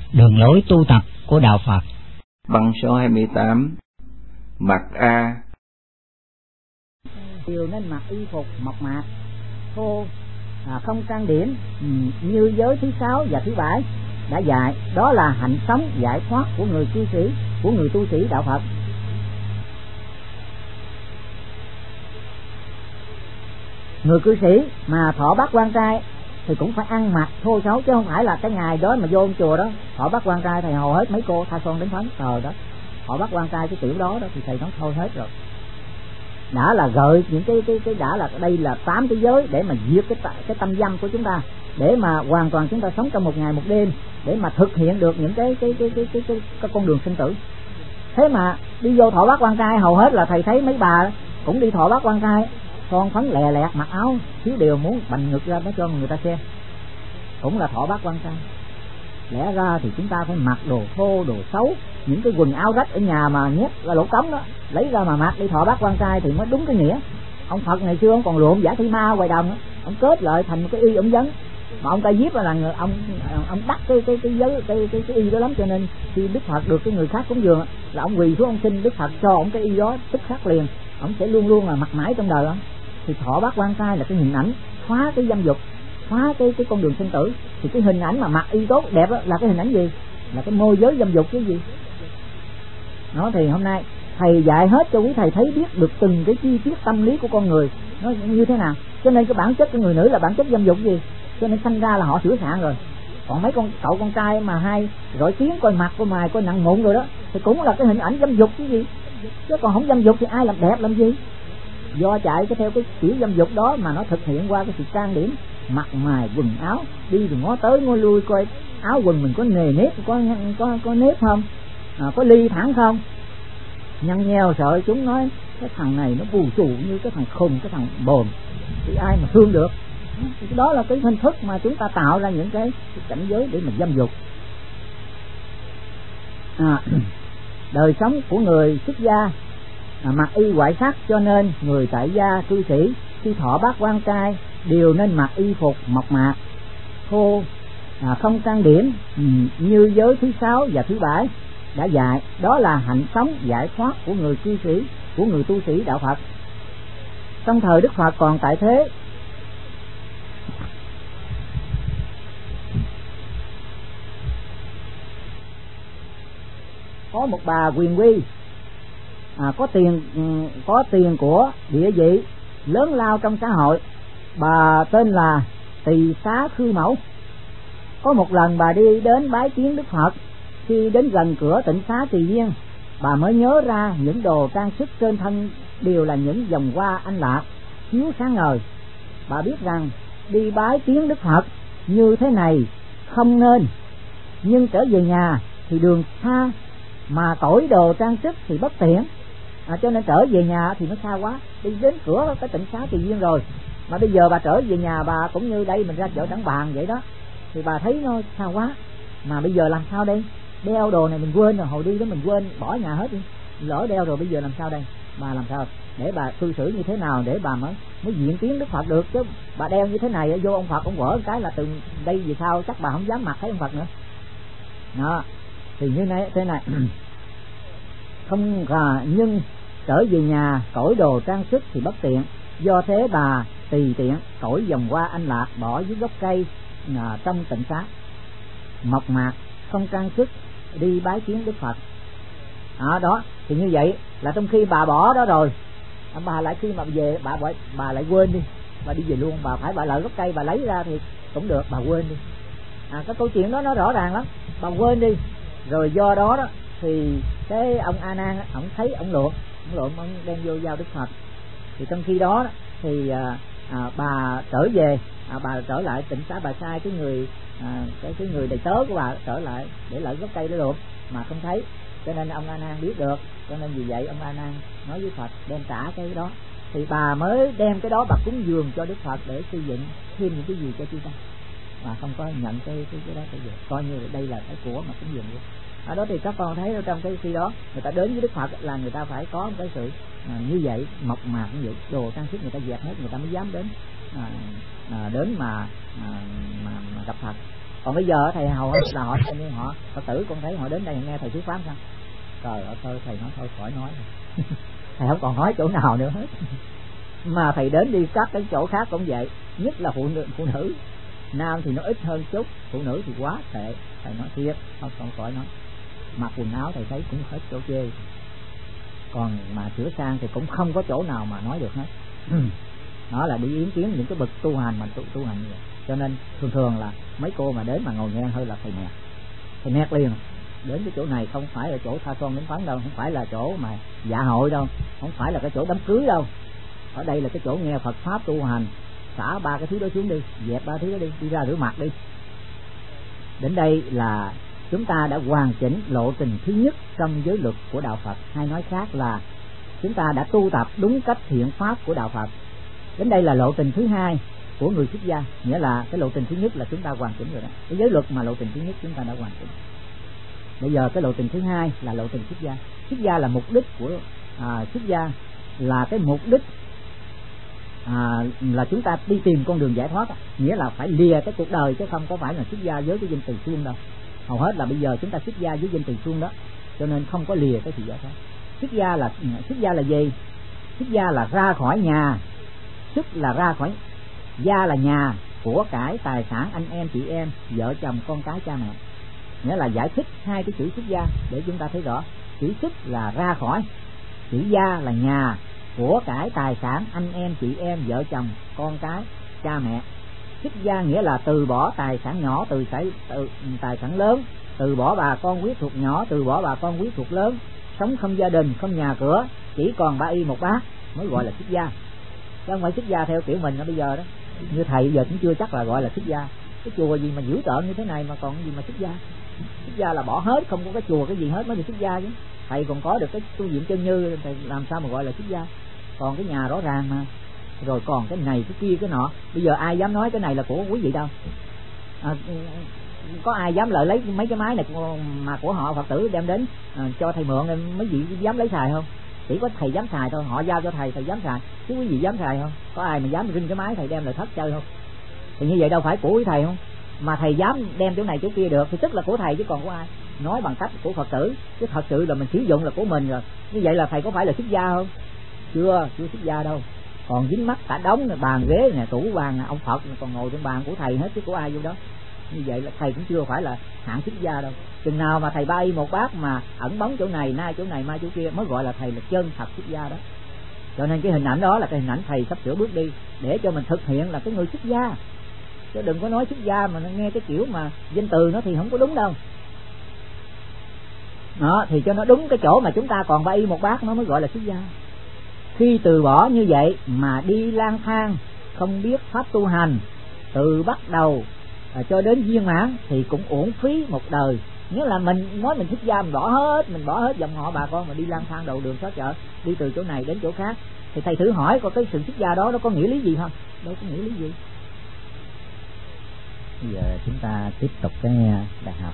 đường lối tu tập của Đạo Phật. Bằng số 28. Mặc A. Điều nên mặc y phục mộc mạc, thô, không trang điểm, như giới thứ 6 và thứ 7 đã dạy, đó là hạnh sống giải thoát của người cư sĩ, của người tu sĩ đạo Phật. Người cư sĩ mà thọ bát quan trai thì cũng phải ăn mặc thô xấu, chứ không phải là cái ngày đó mà vô ông chùa đó thọ bát quan trai thầy hầu hết mấy cô tha son đến phấn đó, thọ bát quan trai cái kiểu đó thì thầy nói thôi hết rồi. Đã là gợi những cái đã là đây là 8 cái giới để mà diệt cái tâm dâm của chúng ta, để mà hoàn toàn chúng ta sống trong một ngày một đêm, để mà thực hiện được những cái con đường sinh tử. Thế mà đi vô thọ bát quan trai hầu hết là thầy thấy mấy bà cũng đi thọ bát quan trai, son phấn lè lẹt, mặc áo thiếu điều muốn bành ngực ra nó cho người ta xem, cũng là thọ bát quan trai. Lẽ ra thì chúng ta phải mặc đồ thô, đồ xấu, những cái quần áo rách ở nhà mà nhét ra lỗ cống đó lấy ra mà mặc đi thọ bát quan trai thì mới đúng cái nghĩa. Ông Phật ngày xưa ông còn lượm giả thi ma ngoài đồng đó, ông kết lại thành một cái y ổng vấn, mà ông Ca Diếp là ông đắc cái giới cái y đó lắm, cho nên khi Đức Phật được cái người khác cúng dường là ông quỳ xuống ông xin Đức Phật cho ông cái y đó tức khắc liền, ông sẽ luôn luôn là mặc mãi trong đời đó. Thì thọ bát quan trai là cái hình ảnh phá cái dâm dục, phá cái con đường sinh tử. Thì cái hình ảnh mà mặc y tốt đẹp đó là cái hình ảnh gì? Là cái môi giới dâm dục cái gì đó. Thì hôm nay thầy dạy hết cho quý thầy thấy biết được từng cái chi tiết tâm lý của con người nó như thế nào. Cho nên cái bản chất của người nữ là bản chất dâm dục gì, cho nên sinh ra là họ sửa soạn rồi. Còn mấy cậu con trai mà hay rọi tiếng coi mặt coi mày coi nặng mụn rồi đó thì cũng là cái hình ảnh dâm dục cái gì, chứ còn không dâm dục thì ai làm đẹp làm gì. Do chạy cái theo cái kiểu dâm dục đó mà nó thực hiện qua cái sự trang điểm, mặt mày quần áo, đi rồi ngó tới ngó lui coi áo quần mình có nề nếp, có nếp không, có ly thẳng không. Nhăn nheo sợ chúng nói cái thằng này nó bù xù như cái thằng khùng, cái thằng bồn, thì ai mà thương được. Thì đó là cái hình thức mà chúng ta tạo ra những cái cảnh giới để mình dâm dục. Đời sống của người xuất gia mặc y ngoại sắc, cho nên người tại gia cư sĩ khi thọ bát quan trai đều nên mặc y phục mộc mạc, thô, không trang điểm, như giới thứ 6 và thứ 7 đã dạy, đó là hạnh sống giải thoát của người cư sĩ, của người tu sĩ đạo Phật. Trong thời Đức Phật còn tại thế, có một bà quyền quy, có tiền của địa vị lớn lao trong xã hội. Bà tên là Tỳ Xá Khư Mẫu. Có một lần bà đi đến bái kiến Đức Phật, khi đến gần cửa tịnh xá Tỳ Viên, bà mới nhớ ra những đồ trang sức trên thân đều là những vòng hoa anh lạc chiếu sáng ngời. Bà biết rằng đi bái kiến Đức Phật như thế này không nên, nhưng trở về nhà thì đường xa mà cõi đồ trang sức thì bất tiện, cho nên trở về nhà thì nó xa quá. Đi đến cửa cái tịnh xá Tỳ Viên rồi mà bây giờ bà trở về nhà, bà cũng như đây mình ra chợ Trảng Bàng vậy đó, thì bà thấy nó xa quá, mà bây giờ làm sao đây? Đeo đồ này mình quên rồi, hồi đi đó mình quên bỏ nhà hết đi, lỡ đeo rồi bây giờ làm sao đây? Bà làm sao để bà cư xử như thế nào để bà mới diện kiến Đức Phật được? Chứ bà đeo như thế này vô ông Phật ông vỡ cái là từ đây về sau chắc bà không dám mặc thấy ông Phật nữa đó. Thì như thế này không nhưng trở về nhà cõi đồ trang sức thì bất tiện, do thế bà tùy tiện cõi vòng hoa anh lạc bỏ dưới gốc cây trong tịnh xá, mộc mạc không trang sức đi bái kiến Đức Phật. Đó thì như vậy là trong khi bà bỏ đó rồi, bà lại khi mà về bà lại quên đi, bà đi về luôn, bà lại gốc cây bà lấy ra thì cũng được, bà quên đi. Cái câu chuyện đó nó rõ ràng lắm, bà quên đi rồi, do đó đó thì cái ông A Nan ông thấy ông lượm ông đem vô giao Đức Phật. Thì trong khi đó thì bà trở về, bà trở lại tịnh xá, bà sai cái người cái người đầy tớ của bà trở lại để lại gốc cây đó được mà không thấy, cho nên ông A Nan biết được, cho nên vì vậy ông A Nan nói với Phật đem trả cái đó, thì bà mới đem cái đó bà cúng dường cho Đức Phật để xây dựng thêm những cái gì cho chúng ta, mà không có nhận cái đó bây giờ coi như đây là cái của mà cúng dường luôn. Ở đó thì các con thấy trong cái khi đó người ta đến với Đức Phật là người ta phải có một cái sự như vậy, mộc mạc như vậy, đồ trang sức người ta dẹp hết người ta mới dám đến đến mà gặp Phật. Còn bây giờ thầy hầu hết là họ Phật tử con thấy họ đến đây nghe thầy thuyết pháp sao, trời ơi thôi thầy nói thôi khỏi nói thầy không còn nói chỗ nào nữa hết. Mà thầy đến đi các cái chỗ khác cũng vậy, nhất là phụ nữ, nam thì nó ít hơn chút, phụ nữ thì quá tệ, thầy nói thiệt không còn khỏi nói. Mặc quần áo thầy thấy cũng hết chỗ chê, còn mà sửa sang thì cũng không có chỗ nào mà nói được hết. Đó là đi yếm kiến những cái bậc tu hành mà tu hành như vậy. Cho nên thường là mấy cô mà đến mà ngồi nghe hơi là thầy nẹt liền. Đến cái chỗ này không phải là chỗ tha son đến phán đâu, không phải là chỗ mà dạ hội đâu, không phải là cái chỗ đám cưới đâu. Ở đây là cái chỗ nghe Phật pháp tu hành, xả ba cái thứ đó xuống đi, dẹp ba thứ đó đi ra rửa mặt đi. Đến đây là chúng ta đã hoàn chỉnh lộ trình thứ nhất trong giới luật của đạo Phật, hay nói khác là chúng ta đã tu tập đúng cách thiện pháp của đạo Phật. Đến đây là lộ trình thứ hai của người xuất gia, nghĩa là cái lộ trình thứ nhất là chúng ta hoàn chỉnh rồi đó. Cái giới luật mà lộ trình thứ nhất chúng ta đã hoàn chỉnh. Bây giờ cái lộ trình thứ hai là lộ trình xuất gia. Xuất gia là mục đích của xuất gia là cái mục đích là chúng ta đi tìm con đường giải thoát, nghĩa là phải lìa cái cuộc đời chứ không có phải là xuất gia với cái danh từ suông đâu. Hầu hết là bây giờ chúng ta xuất gia với danh từ suông đó, cho nên không có lìa cái sự giải thoát. Xuất gia là gì? Xuất gia là ra khỏi nhà, xuất là ra khỏi, gia là nhà, của cải, tài sản, anh em, chị em, vợ chồng, con cái, cha mẹ. Nghĩa là giải thích hai cái chữ xuất gia để chúng ta thấy rõ. Chữ xuất là ra khỏi, chữ gia là nhà, của cải, tài sản, anh em, chị em, vợ chồng, con cái, cha mẹ. Xuất gia nghĩa là từ bỏ tài sản nhỏ, từ tài sản lớn, từ bỏ bà con quý thuộc nhỏ, từ bỏ bà con quý thuộc lớn, sống không gia đình, không nhà cửa, chỉ còn 3 y 1 bát mới gọi là xuất gia. Chứ không phải xuất gia theo kiểu mình ở bây giờ đó. Như thầy giờ cũng chưa chắc là gọi là xuất gia. Cái chùa gì mà dữ tợn như thế này mà còn gì mà xuất gia? Xuất gia là bỏ hết, không có cái chùa cái gì hết mới được xuất gia chứ. Thầy còn có được cái tu viện chân như, thầy làm sao mà gọi là xuất gia? Còn cái nhà rõ ràng mà, rồi còn cái này cái kia cái nọ. Bây giờ ai dám nói cái này là của quý vị đâu? Có ai dám lợi lấy mấy cái máy này mà của họ Phật tử đem đến cho thầy mượn, mấy vị dám lấy xài không? Chỉ có thầy dám xài thôi, họ giao cho thầy dám xài, chứ quý vị dám xài không? Có ai mà dám rinh cái máy thầy đem lại thất chơi không? Thì như vậy đâu phải của quý thầy không? Mà thầy dám đem chỗ này chỗ kia được thì tức là của thầy chứ còn của ai? Nói bằng cách của Phật tử, chứ thật sự là mình sử dụng là của mình rồi. Như vậy là thầy có phải là xuất gia không? Chưa xuất gia đâu. Còn dính mắc cả đống bàn ghế nè, tủ bàn, ông Phật còn ngồi trên bàn của thầy hết chứ của ai vô đó. Như vậy là thầy cũng chưa phải là hạng xuất gia đâu. Chừng nào mà thầy 3 y 1 bát mà ẩn bóng chỗ này, nay chỗ này, mai chỗ kia mới gọi là thầy là chân thật xuất gia đó. Cho nên cái hình ảnh đó là cái hình ảnh thầy sắp sửa bước đi để cho mình thực hiện là cái người xuất gia. Chứ đừng có nói xuất gia mà nghe cái kiểu mà danh từ nó thì không có đúng đâu. Đó, thì cho nó đúng cái chỗ mà chúng ta còn 3 y 1 bát nó mới gọi là xuất gia. Khi từ bỏ như vậy mà đi lang thang không biết pháp tu hành từ bắt đầu cho đến viên mãn thì cũng uổng phí một đời. Nghĩa là mình nói mình xuất gia, mình bỏ hết dòng họ bà con mà đi lang thang đầu đường xó chợ, đi từ chỗ này đến chỗ khác. Thì thầy thử hỏi coi cái sự xuất gia đó nó có nghĩa lý gì không? Đâu có nghĩa lý gì. Bây giờ chúng ta tiếp tục cái bài học.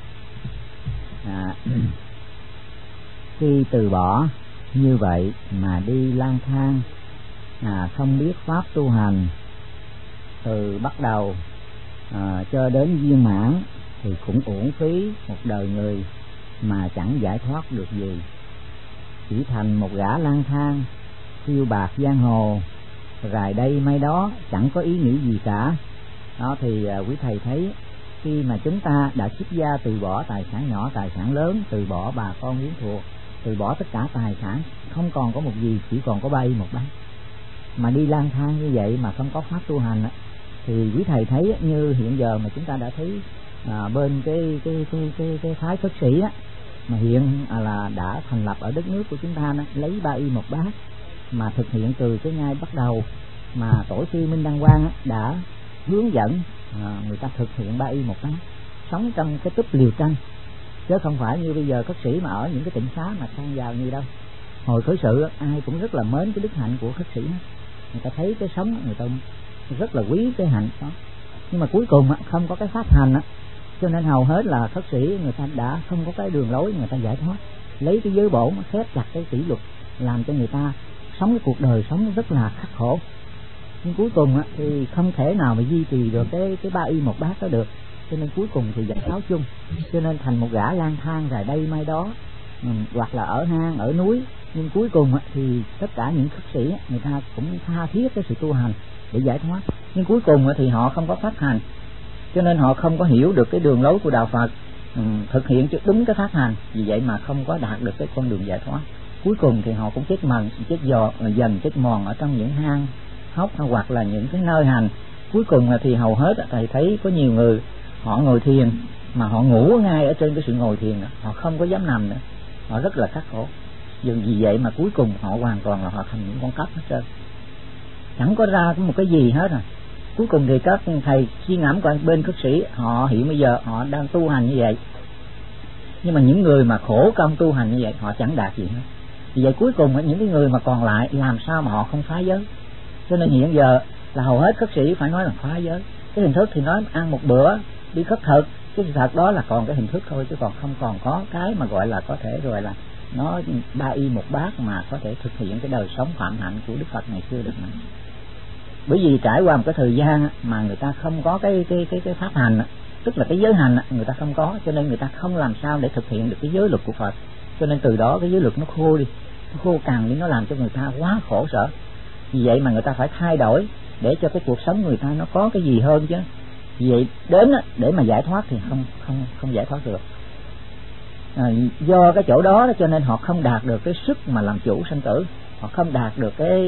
Khi từ bỏ như vậy mà đi lang thang không biết pháp tu hành từ bắt đầu cho đến viên mãn thì cũng uổng phí một đời người mà chẳng giải thoát được gì, chỉ thành một gã lang thang phiêu bạt giang hồ, rài đây mai đó, chẳng có ý nghĩa gì cả. Đó thì quý thầy thấy khi mà chúng ta đã xuất gia, từ bỏ tài sản nhỏ, tài sản lớn, từ bỏ bà con quyến thuộc, từ bỏ tất cả tài sản, không còn có một gì, chỉ còn có 3 y 1 bát, mà đi lang thang như vậy mà không có pháp tu hành thì quý thầy thấy như hiện giờ mà chúng ta đã thấy bên cái phái Phật sĩ mà hiện là đã thành lập ở đất nước của chúng ta lấy 3 y 1 bát mà thực hiện từ cái ngày bắt đầu mà tổ sư Minh Đăng Quang đã hướng dẫn người ta thực hiện 3 y 1 bát, sống trong cái túp liều tranh, chứ không phải như bây giờ Phật sĩ mà ở những cái tịnh xá mà sang vào như đâu. Hồi khởi sự ai cũng rất là mến cái đức hạnh của Phật sĩ, người ta thấy cái sống người ta rất là quý cái hạnh đó, nhưng mà cuối cùng không có cái pháp hành cho nên hầu hết là Phật sĩ người ta đã không có cái đường lối người ta giải thoát, lấy cái giới bổn khép chặt cái kỷ luật làm cho người ta sống cái cuộc đời sống rất là khắc khổ, nhưng cuối cùng thì không thể nào mà duy trì được cái 3 y 1 bát đó được. cho nên cuối cùng thì dẫn sáu chung, cho nên thành một gã lang thang rải đây mai đó, hoặc là ở hang ở núi. Nhưng cuối cùng thì tất cả những khất sĩ người ta cũng tha thiết cái sự tu hành để giải thoát, nhưng cuối cùng thì họ không có pháp hành, cho nên họ không có hiểu được cái đường lối của đạo Phật, thực hiện cho đúng cái pháp hành, vì vậy mà không có đạt được cái con đường giải thoát. Cuối cùng thì họ cũng chết dần chết mòn ở trong những hang hốc hoặc là những cái nơi hành. Cuối cùng thì hầu hết thầy thấy có nhiều người họ ngồi thiền mà họ ngủ ngay ở trên cái sự ngồi thiền đó. Họ không có dám nằm nữa, họ rất là khắc khổ. Vì vậy mà cuối cùng họ hoàn toàn là họ thành những con cóc hết trơn, chẳng có ra một cái gì hết. Cuối cùng thì các thầy suy ngẫm coi bên khất sĩ họ hiện bây giờ họ đang tu hành như vậy, nhưng mà những người mà khổ công tu hành như vậy họ chẳng đạt gì hết. Vì vậy cuối cùng những cái người mà còn lại làm sao mà họ không phá giới. Cho nên hiện giờ là hầu hết khất sĩ phải nói là phá giới. Cái hình thức thì nói ăn một bữa đi khất thực, cái sự thật đó là còn cái hình thức thôi, chứ còn không còn có cái mà gọi là có thể rồi là nó ba y một bát mà có thể thực hiện cái đời sống phạm hạnh của Đức Phật ngày xưa được nữa. Bởi vì trải qua một cái thời gian mà người ta không có cái pháp hành, tức là cái giới hành người ta không có, cho nên người ta không làm sao để thực hiện được cái giới luật của Phật. Cho nên từ đó cái giới luật nó khô đi, nó khô cằn đi, nó làm cho người ta quá khổ sở. Vì vậy mà người ta phải thay đổi để cho cái cuộc sống người ta nó có cái gì hơn chứ. Vì vậy đến để mà giải thoát thì không giải thoát được. Do cái chỗ đó cho nên họ không đạt được cái sức mà làm chủ sanh tử, họ không đạt được cái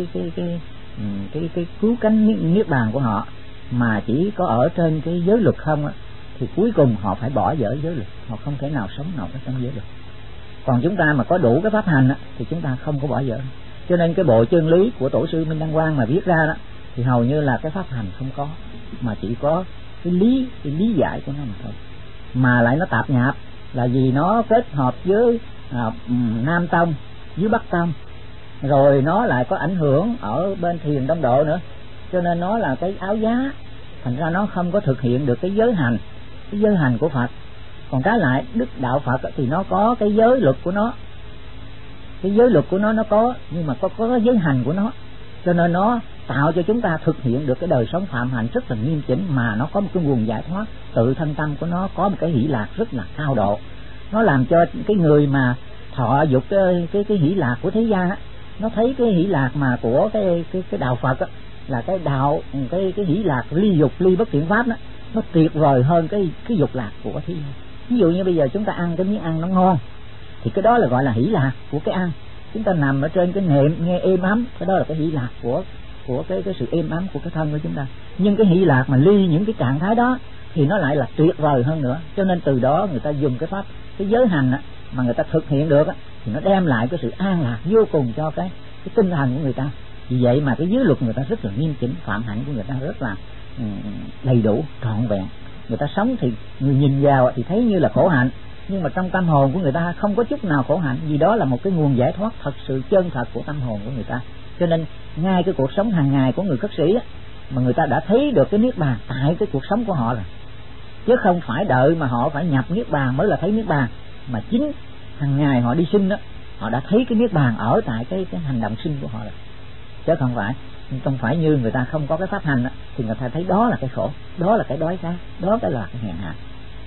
cứu cánh niết bàn của họ, mà chỉ có ở trên cái giới luật không thì cuối cùng họ phải bỏ dở giới luật, họ không thể nào sống nổi trong giới luật. Còn chúng ta mà có đủ cái pháp hành thì chúng ta không có bỏ dở. Cho nên cái bộ chân lý của tổ sư Minh Đăng Quang mà viết ra đó thì hầu như là cái pháp hành không có, mà chỉ có cái lý giải của nó mà thôi. Mà lại nó tạp nhạp là vì nó kết hợp với Nam Tông với Bắc Tông, rồi nó lại có ảnh hưởng ở bên Thiền Đông Độ nữa, cho nên nó là cái áo giá, thành ra nó không có thực hiện được cái giới hành của Phật. Còn cái lại Đức Đạo Phật thì nó có cái giới luật của nó, cái giới luật của nó có, nhưng mà có cái giới hành của nó, cho nên nó tạo cho chúng ta thực hiện được cái đời sống phạm hạnh rất là nghiêm chỉnh, mà nó có một cái nguồn giải thoát. Tự thân tâm của nó có một cái hỷ lạc rất là cao độ, nó làm cho cái người mà thọ dục cái hỷ lạc của thế gian nó thấy cái hỷ lạc mà của cái đạo Phật là cái đạo cái hỷ lạc ly dục ly bất thiện pháp đó, nó tuyệt vời hơn cái dục lạc của thế gian. Ví dụ như bây giờ chúng ta ăn cái miếng ăn nó ngon thì cái đó là gọi là hỷ lạc của cái ăn. Chúng ta nằm ở trên cái nệm nghe êm ấm, cái đó là cái hỷ lạc của cái sự êm ấm của cái thân của chúng ta. Nhưng cái hỷ lạc mà ly những cái trạng thái đó thì nó lại là tuyệt vời hơn nữa. Cho nên từ đó người ta dùng cái pháp, cái giới hành mà người ta thực hiện được thì nó đem lại cái sự an lạc vô cùng cho cái tinh thần của người ta. Vì vậy mà cái giới luật người ta rất là nghiêm chỉnh, phạm hạnh của người ta rất là đầy đủ, trọn vẹn. Người ta sống thì người nhìn vào thì thấy như là khổ hạnh, nhưng mà trong tâm hồn của người ta không có chút nào khổ hạnh, vì đó là một cái nguồn giải thoát thật sự chân thật của tâm hồn của người ta. Cho nên ngay cái cuộc sống hàng ngày của người khất sĩ mà người ta đã thấy được cái niết bàn tại cái cuộc sống của họ rồi, chứ không phải đợi mà họ phải nhập niết bàn mới là thấy niết bàn, mà chính hàng ngày họ đi sinh đó, họ đã thấy cái niết bàn ở tại cái hành động sinh của họ rồi, chứ không phải như người ta không có cái pháp hành thì người ta thấy đó là cái khổ, đó là cái đói khát, đó là cái hèn hạ.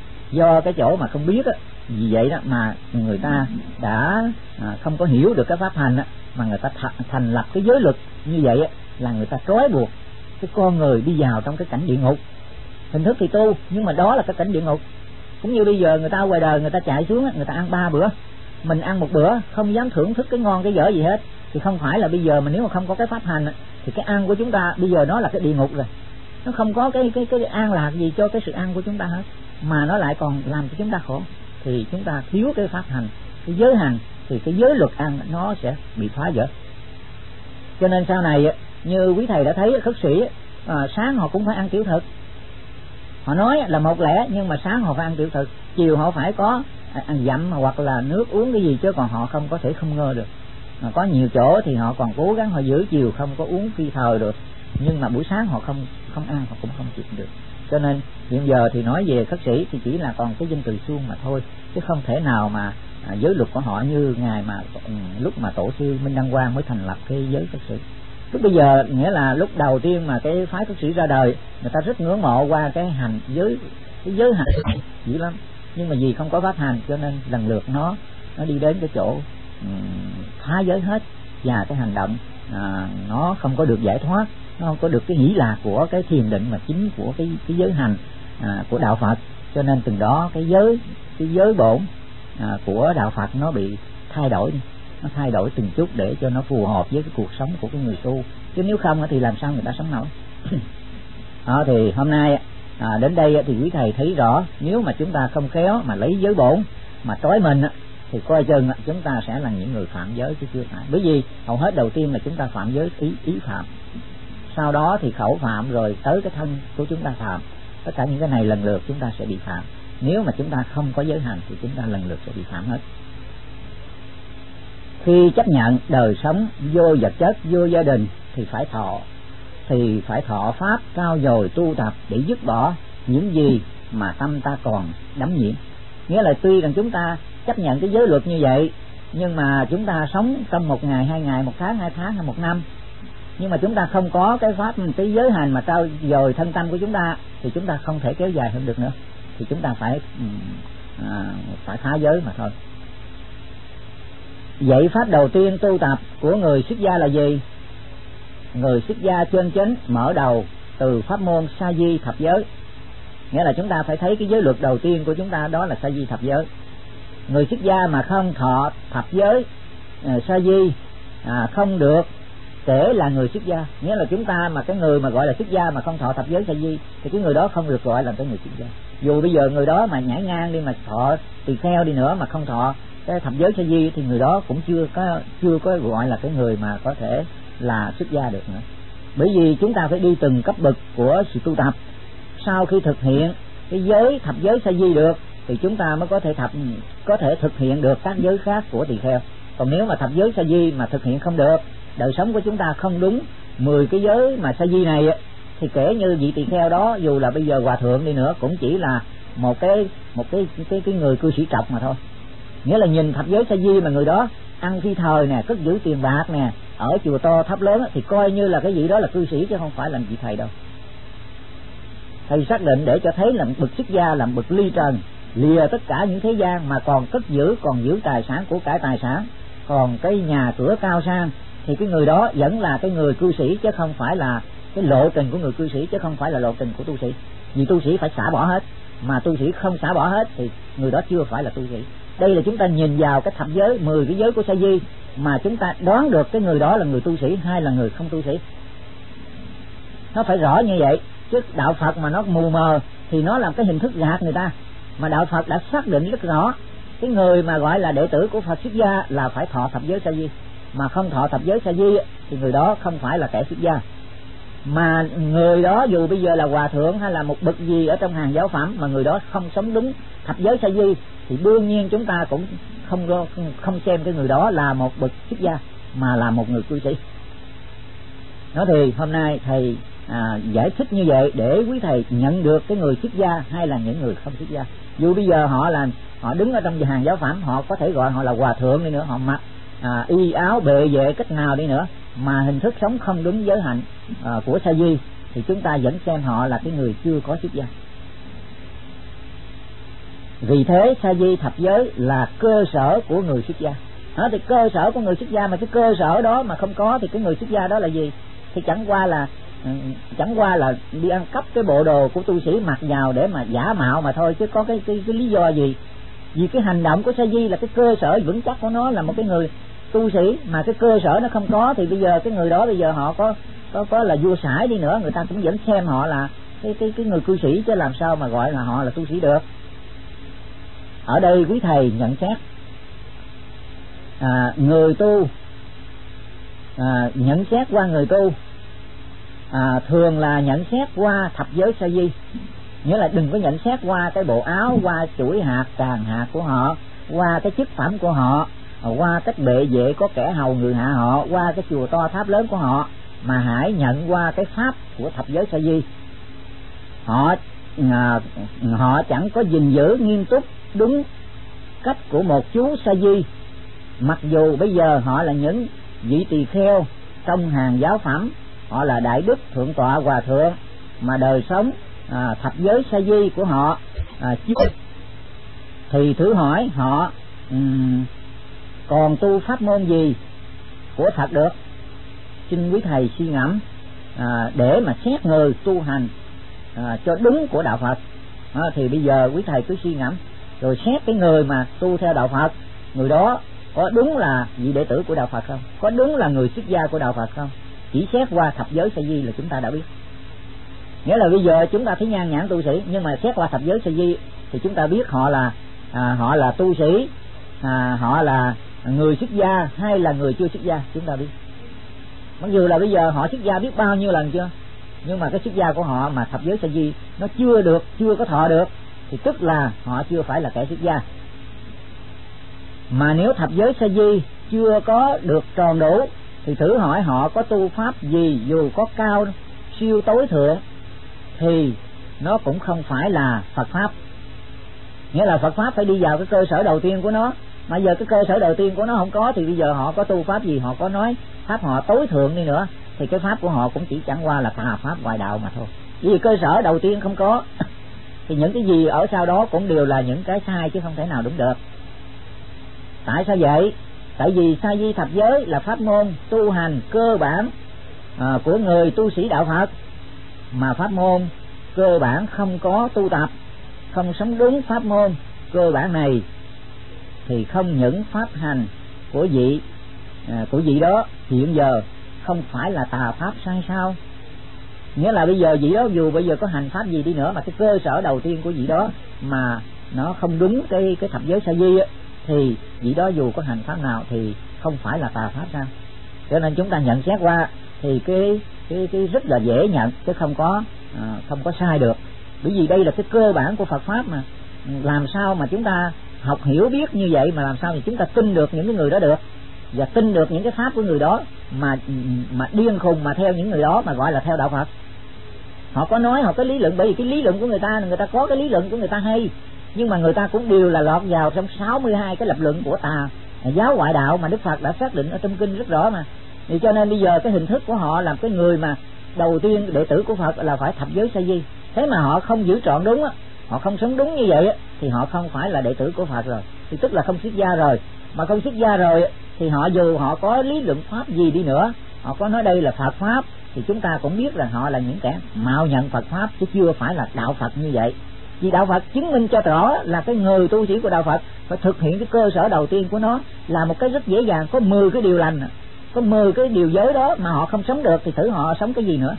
Do cái chỗ mà không biết vì vậy đó mà người ta đã không có hiểu được cái pháp hành mà người ta thành lập cái giới luật như vậy là người ta trói buộc cái con người đi vào trong cái cảnh địa ngục. Hình thức thì tu, nhưng mà đó là cái cảnh địa ngục. Cũng như bây giờ người ta ở ngoài đời người ta chạy xuống, người ta ăn 3 bữa, mình ăn một bữa không dám thưởng thức cái ngon cái dở gì hết, thì không phải là bây giờ mà nếu mà không có cái pháp hành thì cái ăn của chúng ta bây giờ nó là cái địa ngục rồi, nó không có cái an lạc gì cho cái sự ăn của chúng ta hết, mà nó lại còn làm cho chúng ta khổ. Thì chúng ta thiếu cái pháp hành, cái giới hành, thì cái giới luật ăn nó sẽ bị phá vỡ. Cho nên sau này như quý thầy đã thấy khất sĩ sáng họ cũng phải ăn tiểu thực. Họ nói là một lẽ, nhưng mà sáng họ phải ăn tiểu thực, chiều họ phải có ăn dặm hoặc là nước uống cái gì, chứ còn họ không có thể không ngơ được. Mà có nhiều chỗ thì họ còn cố gắng họ giữ chiều không có uống phi thời được, nhưng mà buổi sáng họ không ăn, họ cũng không chịu được. Cho nên hiện giờ thì nói về khất sĩ thì chỉ là còn cái danh từ suông mà thôi, chứ không thể nào mà giới luật của họ như ngày mà lúc mà tổ sư Minh Đăng Quang mới thành lập cái giới khất sĩ. Lúc bây giờ nghĩa là lúc đầu tiên mà cái phái khất sĩ ra đời, người ta rất ngưỡng mộ qua cái hành giới cái giới hạnh dữ lắm, nhưng mà vì không có pháp hành cho nên lần lượt nó đi đến cái chỗ phá giới hết, và cái hành động nó không có được giải thoát, nó không có được cái hỷ lạc của cái thiền định mà chính của cái giới hành của đạo Phật. Cho nên từng đó cái giới bổn của đạo Phật nó bị thay đổi, nó thay đổi từng chút để cho nó phù hợp với cái cuộc sống của cái người tu, chứ nếu không thì làm sao người ta sống nổi. Thì hôm nay đến đây thì quý thầy thấy rõ, nếu mà chúng ta không khéo mà lấy giới bổn mà trói mình thì coi chừng chúng ta sẽ là những người phạm giới chứ chưa phải. Bởi vì hầu hết đầu tiên là chúng ta phạm giới ý phạm, sau đó thì khẩu phạm, rồi tới cái thân của chúng ta phạm. Tất cả những cái này lần lượt chúng ta sẽ bị phạm. Nếu mà chúng ta không có giới hành thì chúng ta lần lượt sẽ bị phạm hết. Khi chấp nhận đời sống vô vật chất, vô gia đình thì phải thọ pháp cao dồi tu tập để dứt bỏ những gì mà tâm ta còn đắm nhiễm. Nghĩa là tuy rằng chúng ta chấp nhận cái giới luật như vậy, nhưng mà chúng ta sống trong 1 ngày, 2 ngày, 1 tháng, 2 tháng hay 1 năm, nhưng mà chúng ta không có cái pháp, cái giới hành mà trao dồi thân tâm của chúng ta, thì chúng ta không thể kéo dài hơn được nữa. Thì chúng ta phải phá giới mà thôi. Vậy pháp đầu tiên tu tập của người xuất gia là gì? Người xuất gia chân chính mở đầu từ pháp môn sa di thập giới. Nghĩa là chúng ta phải thấy cái giới luật đầu tiên của chúng ta đó là sa di thập giới. Người xuất gia mà không thọ thập giới sa di không được kể là người xuất gia. Nghĩa là chúng ta mà cái người mà gọi là xuất gia mà không thọ thập giới sa di thì cái người đó không được gọi là cái người xuất gia. Dù bây giờ người đó mà nhảy ngang đi mà thọ tỳ kheo đi nữa mà không thọ cái thập giới sa di thì người đó cũng chưa có gọi là cái người mà có thể là xuất gia được nữa. Bởi vì chúng ta phải đi từng cấp bậc của sự tu tập. Sau khi thực hiện cái giới thập giới sa di được thì chúng ta mới có thể thực hiện được các giới khác của tỳ kheo. Còn nếu mà thập giới sa di mà thực hiện không được, đời sống của chúng ta không đúng 10 cái giới mà sa di này, thì kể như vị tỳ kheo đó dù là bây giờ hòa thượng đi nữa cũng chỉ là một cái người cư sĩ trọc mà thôi. Nghĩa là nhìn thập giới sa di mà người đó ăn phi thời nè, cất giữ tiền bạc nè, ở chùa to tháp lớn thì coi như là cái vị đó là cư sĩ chứ không phải là vị thầy đâu. Thầy xác định để cho thấy là bậc xuất gia làm bậc ly trần, lìa tất cả những thế gian mà còn giữ tài sản của cải tài sản, còn cái nhà cửa cao sang, thì cái người đó vẫn là cái người cư sĩ chứ không phải là cái lộ trình của người cư sĩ, chứ không phải là lộ trình của tu sĩ. Vì tu sĩ phải xả bỏ hết, mà tu sĩ không xả bỏ hết thì người đó chưa phải là tu sĩ. Đây là chúng ta nhìn vào cái thập giới, 10 cái giới của sa di mà chúng ta đoán được cái người đó là người tu sĩ hay là người không tu sĩ. Nó phải rõ như vậy, chứ đạo Phật mà nó mù mờ thì nó làm cái hình thức gạt người ta. Mà đạo Phật đã xác định rất rõ, cái người mà gọi là đệ tử của Phật xuất gia là phải thọ thập giới sa di, mà không thọ thập giới sa di thì người đó không phải là kẻ xuất gia. Mà người đó dù bây giờ là hòa thượng hay là một bậc gì ở trong hàng giáo phẩm mà người đó không sống đúng thập giới sa di thì đương nhiên chúng ta cũng không xem cái người đó là một bậc xuất gia mà là một người cư sĩ. Nói thì hôm nay thầy giải thích như vậy để quý thầy nhận được cái người xuất gia hay là những người không xuất gia. Dù bây giờ họ đứng ở trong hàng giáo phẩm, họ có thể gọi họ là hòa thượng đi nữa, họ mặc y áo bệ vệ cách nào đi nữa, mà hình thức sống không đúng giới hạnh của sa di thì chúng ta vẫn xem họ là cái người chưa có xuất gia. Vì thế sa di thập giới là cơ sở của người xuất gia. Thì cơ sở của người xuất gia, mà cái cơ sở đó mà không có thì cái người xuất gia đó là gì? Thì chẳng qua là đi ăn cắp cái bộ đồ của tu sĩ mặc vào để mà giả mạo mà thôi, chứ có cái lý do gì? Vì cái hành động của sa di là cái cơ sở vững chắc của nó là một cái người tu sĩ, mà cái cơ sở nó không có thì bây giờ cái người đó bây giờ họ có là vua sải đi nữa, người ta cũng vẫn xem họ là cái người cư sĩ, chứ làm sao mà gọi là họ là tu sĩ được. Ở đây quý thầy nhận xét người tu nhận xét qua người tu thường là nhận xét qua thập giới sa di. Nghĩa là đừng có nhận xét qua cái bộ áo, qua chuỗi hạt, tràng hạt của họ, qua cái chức phẩm của họ, qua cách bệ vệ có kẻ hầu người hạ họ, qua cái chùa to tháp lớn của họ, mà hãy nhận qua cái pháp của thập giới sa di. Họ chẳng có gìn giữ nghiêm túc đúng cách của một chú sa di, mặc dù bây giờ họ là những vị tỳ kheo trong hàng giáo phẩm, họ là đại đức thượng tọa hòa thượng, mà đời sống thập giới sa di của họ thì thử hỏi họ còn tu pháp môn gì của Phật được? Xin quý thầy suy ngẫm để mà xét người tu hành cho đúng của đạo Phật. Thì bây giờ quý thầy cứ suy ngẫm rồi xét cái người mà tu theo đạo Phật, người đó có đúng là vị đệ tử của đạo Phật không, có đúng là người xuất gia của đạo Phật không? Chỉ xét qua thập giới sa di là chúng ta đã biết. Nghĩa là bây giờ chúng ta thấy nhan nhãn tu sĩ, nhưng mà xét qua thập giới sa di thì chúng ta biết họ là tu sĩ, họ là người xuất gia hay là người chưa xuất gia, chúng ta biết. Mặc dù là bây giờ họ xuất gia biết bao nhiêu lần chưa, nhưng mà cái xuất gia của họ mà thập giới sa di nó chưa có thọ được, thì tức là họ chưa phải là kẻ xuất gia. Mà nếu thập giới sa di chưa có được tròn đủ thì thử hỏi họ có tu pháp gì dù có cao siêu tối thượng thì nó cũng không phải là Phật pháp. Nghĩa là Phật pháp phải đi vào cái cơ sở đầu tiên của nó, mà giờ cái cơ sở đầu tiên của nó không có thì bây giờ họ có tu pháp gì, họ có nói pháp họ tối thượng đi nữa thì cái pháp của họ cũng chỉ chẳng qua là tà pháp ngoại đạo mà thôi. Vì cơ sở đầu tiên không có thì những cái gì ở sau đó cũng đều là những cái sai chứ không thể nào đúng được. Tại sao vậy? Tại vì sa di thập giới là pháp môn tu hành cơ bản của người tu sĩ đạo Phật, mà pháp môn cơ bản không có tu tập, không sống đúng pháp môn cơ bản này thì không những pháp hành của vị đó hiện giờ không phải là tà pháp sai sao. Nghĩa là bây giờ vị đó dù bây giờ có hành pháp gì đi nữa mà cái cơ sở đầu tiên của vị đó mà nó không đúng cái thập giới sa di thì vị đó dù có hành pháp nào thì không phải là tà pháp sao. Cho nên chúng ta nhận xét qua thì cái rất là dễ nhận chứ không có sai được. Bởi vì đây là cái cơ bản của Phật pháp mà, làm sao mà chúng ta học hiểu biết như vậy mà làm sao thì chúng ta tin được những cái người đó được, và tin được những cái pháp của người đó mà điên khùng mà theo những người đó mà gọi là theo đạo Phật. Họ có nói họ có lý luận, bởi vì cái lý luận của người ta có cái lý luận của người ta hay, nhưng mà người ta cũng đều là lọt vào trong 62 cái lập luận của tà giáo ngoại đạo mà Đức Phật đã xác định ở trong kinh rất rõ mà. Thì cho nên bây giờ cái hình thức của họ làm cái người mà đầu tiên đệ tử của Phật là phải thập giới sa di. Thế mà họ không giữ trọn đúng á, họ không sống đúng như vậy á, thì họ không phải là đệ tử của Phật rồi, thì tức là không xuất gia rồi. Mà không xuất gia rồi thì họ dù họ có lý luận pháp gì đi nữa, họ có nói đây là Phật pháp, thì chúng ta cũng biết là họ là những kẻ mạo nhận Phật pháp chứ chưa phải là đạo Phật như vậy. Vì đạo Phật chứng minh cho rõ là cái người tu sĩ của đạo Phật phải thực hiện cái cơ sở đầu tiên của nó là một cái rất dễ dàng, có 10 cái điều lành, có 10 cái điều giới đó mà họ không sống được thì thử họ sống cái gì nữa.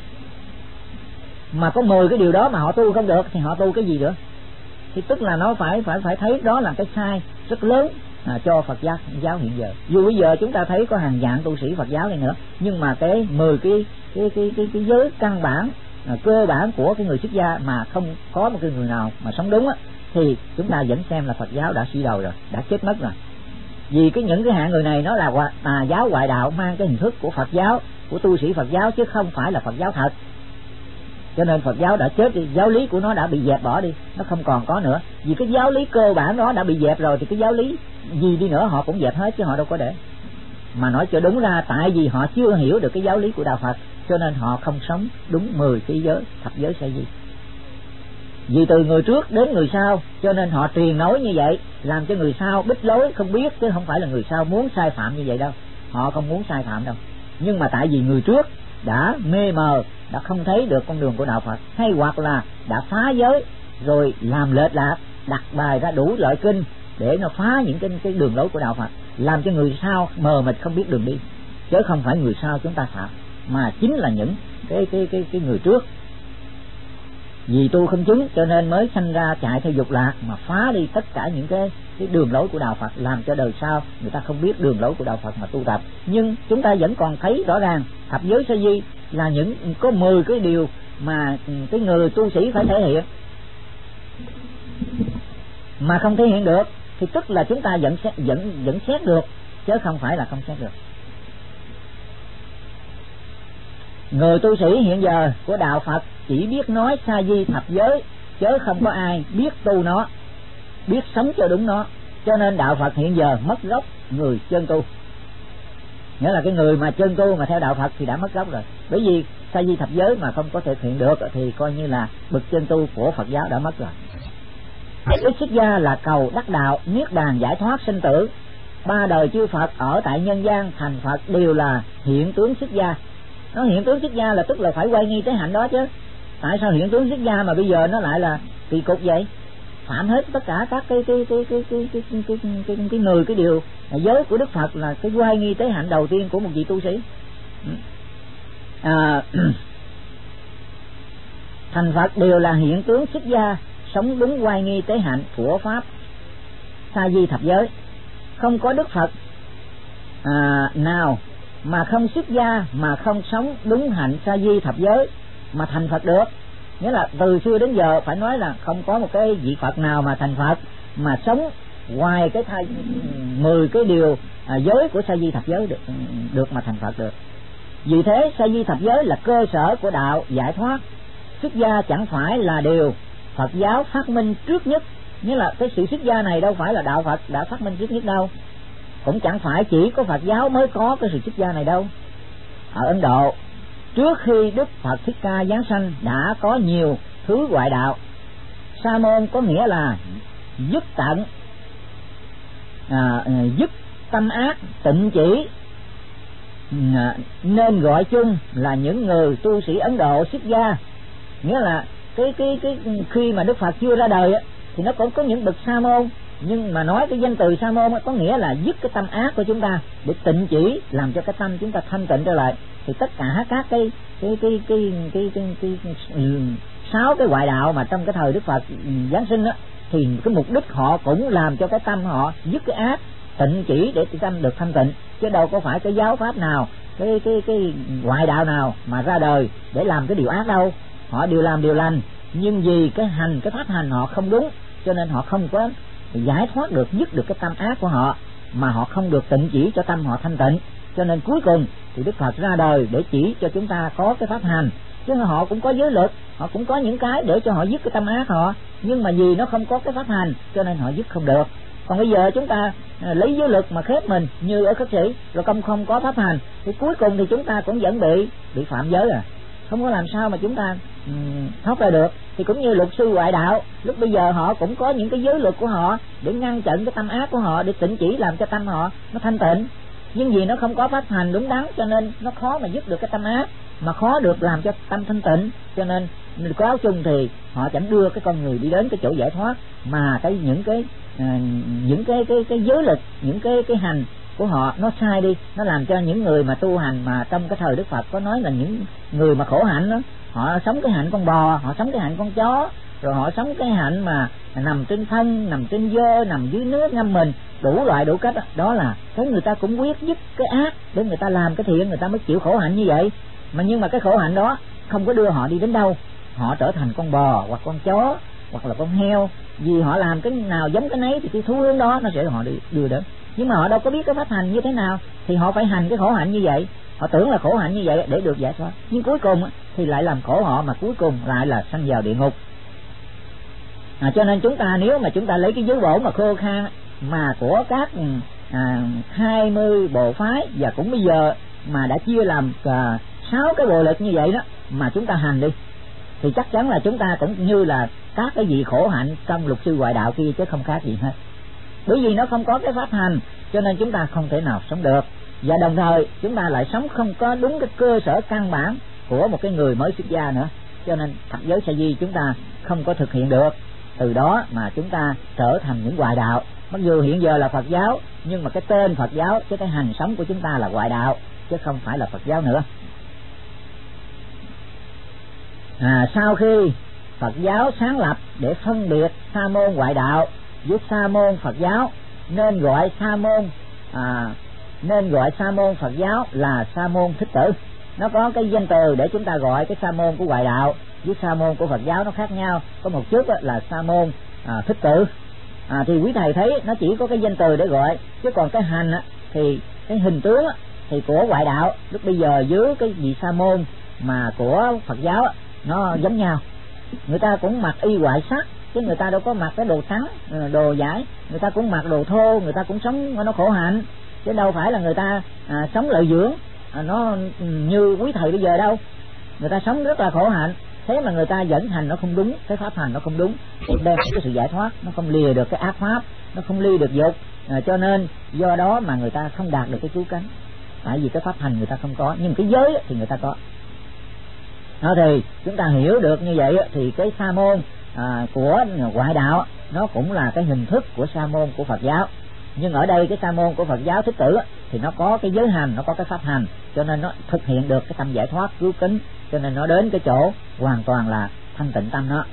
Mà có 10 cái điều đó mà họ tu không được thì họ tu cái gì nữa? Thì tức là nó phải thấy đó là cái sai rất lớn cho Phật giáo hiện giờ. Dù bây giờ chúng ta thấy có hàng vạn tu sĩ Phật giáo này nữa, nhưng mà cái 10 cái giới căn bản cơ bản của cái người xuất gia mà không có một cái người nào mà sống đúng á, thì chúng ta vẫn xem là Phật giáo đã suy đồi rồi, đã chết mất rồi. Vì những cái hạng người này nó là tà giáo ngoại đạo, mang cái hình thức của Phật giáo, của tu sĩ Phật giáo chứ không phải là Phật giáo thật. Cho nên Phật giáo đã chết đi, giáo lý của nó đã bị dẹp bỏ đi, nó không còn có nữa. Vì cái giáo lý cơ bản đó đã bị dẹp rồi thì cái giáo lý gì đi nữa họ cũng dẹp hết chứ họ đâu có để. Mà nói cho đúng ra tại vì họ chưa hiểu được cái giáo lý của đạo Phật cho nên họ không sống đúng 10 cái giới thập giới sa di. Vì từ người trước đến người sau cho nên họ truyền nói như vậy, làm cho người sau bích lối không biết, chứ không phải là người sau muốn sai phạm như vậy đâu, họ không muốn sai phạm đâu. Nhưng mà tại vì người trước đã mê mờ, đã không thấy được con đường của đạo Phật, hay hoặc là đã phá giới rồi làm lệch lạc, đặt bài ra đủ loại kinh để nó phá những cái đường lối của đạo Phật, làm cho người sau mờ mịt không biết đường đi. Chứ không phải người sau chúng ta phạm, mà chính là những cái người trước. Vì tu không chứng cho nên mới sanh ra chạy theo dục lạc mà phá đi tất cả những cái đường lối của đạo Phật, làm cho đời sau người ta không biết đường lối của đạo Phật mà tu tập. Nhưng chúng ta vẫn còn thấy rõ ràng thập giới sa di là có 10 cái điều mà cái người tu sĩ phải thể hiện, mà không thể hiện được thì tức là chúng ta vẫn xét được chứ không phải là không xét được. Người tu sĩ hiện giờ của đạo Phật chỉ biết nói sa di thập giới chứ không có ai biết tu nó, biết sống cho đúng nó. Cho nên đạo Phật hiện giờ mất gốc người chân tu. Nghĩa là cái người mà chân tu mà theo đạo Phật thì đã mất gốc rồi. Bởi vì sa di thập giới mà không có thực hiện được thì coi như là bậc chân tu của Phật giáo đã mất rồi. Đức xuất gia là cầu đắc đạo, niết bàn, giải thoát sinh tử. 3 đời chư Phật ở tại nhân gian thành Phật đều là hiện tướng xuất gia. Nó hiện tướng xuất gia là tức là phải quay nghi tới hạnh đó chứ. Tại sao hiện tướng xuất gia mà bây giờ nó lại là kỳ cục vậy? Phạm hết tất cả các cái người cái điều giới của Đức Phật là cái quay nghi tế hạnh đầu tiên của một vị tu sĩ. Thành Phật đều là hiện tướng xuất gia, sống đúng quay nghi tế hạnh của pháp sa di thập giới. Không có Đức Phật nào mà không xuất gia mà không sống đúng hạnh sa di thập giới mà thành Phật được. Nghĩa là từ xưa đến giờ phải nói là không có một cái vị Phật nào mà thành Phật mà sống ngoài cái 10 cái điều giới của sa di thập giới được mà thành Phật được. Vì thế sa di thập giới là cơ sở của đạo giải thoát. Xuất gia chẳng phải là điều Phật giáo phát minh trước nhất. Nghĩa là cái sự xuất gia này đâu phải là đạo Phật đã phát minh trước nhất đâu. Cũng chẳng phải chỉ có Phật giáo mới có cái sự xuất gia này đâu. Ở Ấn Độ, trước khi Đức Phật Thích Ca giáng sanh đã có nhiều thứ ngoại đạo. Sa môn có nghĩa là dứt tận, dứt tâm ác, tịnh chỉ, nên gọi chung là những người tu sĩ Ấn Độ xuất gia. Nghĩa là cái khi mà Đức Phật chưa ra đời thì nó cũng có những bậc sa môn, nhưng mà nói cái danh từ sa môn có nghĩa là dứt cái tâm ác của chúng ta để tịnh chỉ, làm cho cái tâm chúng ta thanh tịnh trở lại. Thì tất cả các cái 6 cái ngoại đạo mà trong cái thời Đức Phật giáng sinh thì cái mục đích họ cũng làm cho cái tâm họ dứt cái ác, tịnh chỉ để cái tâm được thanh tịnh, chứ đâu có phải cái giáo pháp nào, cái ngoại đạo nào mà ra đời để làm cái điều ác đâu. Họ đều làm điều lành, nhưng vì cái pháp hành họ không đúng, cho nên họ không có giải thoát được, dứt được cái tâm ác của họ, mà họ không được tịnh chỉ cho tâm họ thanh tịnh. Cho nên cuối cùng thì Đức Phật ra đời để chỉ cho chúng ta có cái pháp hành. Chứ họ cũng có giới luật, họ cũng có những cái để cho họ dứt cái tâm ác họ, nhưng mà vì nó không có cái pháp hành cho nên họ dứt không được. Còn bây giờ chúng ta lấy giới luật mà khép mình như ở khất sĩ, rồi không có pháp hành thì cuối cùng thì chúng ta cũng vẫn bị phạm giới không có làm sao mà chúng ta thoát ra được. Thì cũng như luật sư ngoại đạo, lúc bây giờ họ cũng có những cái giới luật của họ để ngăn chặn cái tâm ác của họ, để tịnh chỉ làm cho tâm họ nó thanh tịnh, nhưng vì nó không có pháp hành đúng đắn cho nên nó khó mà dứt được cái tâm ác, mà khó được làm cho tâm thanh tịnh. Cho nên có chung thì họ chẳng đưa cái con người đi đến cái chỗ giải thoát, mà những cái giới luật, những cái hành của họ nó sai đi, nó làm cho những người mà tu hành mà trong cái thời Đức Phật có nói là những người mà khổ hạnh đó, họ sống cái hạnh con bò, họ sống cái hạnh con chó, rồi họ sống cái hạnh mà nằm trên thân, nằm trên dơ, nằm dưới nước ngâm mình, đủ loại đủ cách. Đó là cái người ta cũng quyết dứt cái ác để người ta làm cái thiện, người ta mới chịu khổ hạnh như vậy. Nhưng mà cái khổ hạnh đó không có đưa họ đi đến đâu, họ trở thành con bò hoặc con chó hoặc là con heo, vì họ làm cái nào giống cái nấy thì cái thú hướng đó nó sẽ họ đưa đến. Nhưng mà họ đâu có biết cái pháp hành như thế nào, thì họ phải hành cái khổ hạnh như vậy, họ tưởng là khổ hạnh như vậy để được giải thoát, nhưng cuối cùng thì lại làm khổ họ, mà cuối cùng lại là sanh vào địa ngục. Cho nên chúng ta nếu mà chúng ta lấy cái giới bổ mà khô khan mà của các 20 bộ phái, và cũng bây giờ mà đã chia làm 6 cái bộ lực như vậy đó, mà chúng ta hành đi thì chắc chắn là chúng ta cũng như là các cái vị khổ hạnh trong luật sư ngoại đạo kia, chứ không khác gì hết. Bởi vì nó không có cái pháp hành cho nên chúng ta không thể nào sống được, và đồng thời chúng ta lại sống không có đúng cái cơ sở căn bản của một cái người mới xuất gia nữa, cho nên thập giới sa di chúng ta không có thực hiện được. Từ đó mà chúng ta trở thành những ngoại đạo, mặc dù hiện giờ là Phật giáo nhưng mà cái tên Phật giáo chứ cái hành sống của chúng ta là ngoại đạo chứ không phải là Phật giáo nữa. Sau khi Phật giáo sáng lập để phân biệt sa môn ngoại đạo với sa môn Phật giáo, nên gọi sa môn Phật giáo là sa môn Thích Tử. Nó có cái danh từ để chúng ta gọi cái sa môn của ngoại đạo với sa môn của Phật giáo nó khác nhau, có một chút là sa môn Thích Tử. Thì quý thầy thấy nó chỉ có cái danh từ để gọi, chứ còn cái hành thì cái hình tướng thì của ngoại đạo lúc bây giờ dưới cái vị sa môn mà của Phật giáo nó giống nhau. Người ta cũng mặc y ngoại sắc, chứ người ta đâu có mặc cái đồ trắng, đồ giải. Người ta cũng mặc đồ thô, người ta cũng sống nó khổ hạnh, chứ đâu phải là người ta sống lợi dưỡng nó như quý thầy bây giờ đâu. người ta sống rất là khổ hạnh, thế mà người ta vẫn hành nó không đúng, cái pháp hành nó không đúng, đem cái sự giải thoát, nó không lìa được cái ác pháp, nó không ly được dục, cho nên do đó mà người ta không đạt được cái cứu cánh, tại vì cái pháp hành người ta không có, nhưng cái giới thì người ta có. Đó thì chúng ta hiểu được như vậy thì cái sa môn của ngoại đạo nó cũng là cái hình thức của sa môn của Phật giáo, nhưng ở đây cái sa môn của Phật giáo Thích Tử thì nó có cái giới hành, nó có cái pháp hành, cho nên nó thực hiện được cái tâm giải thoát cứu cánh, cho nên nó đến cái chỗ hoàn toàn là thanh tịnh tâm nó.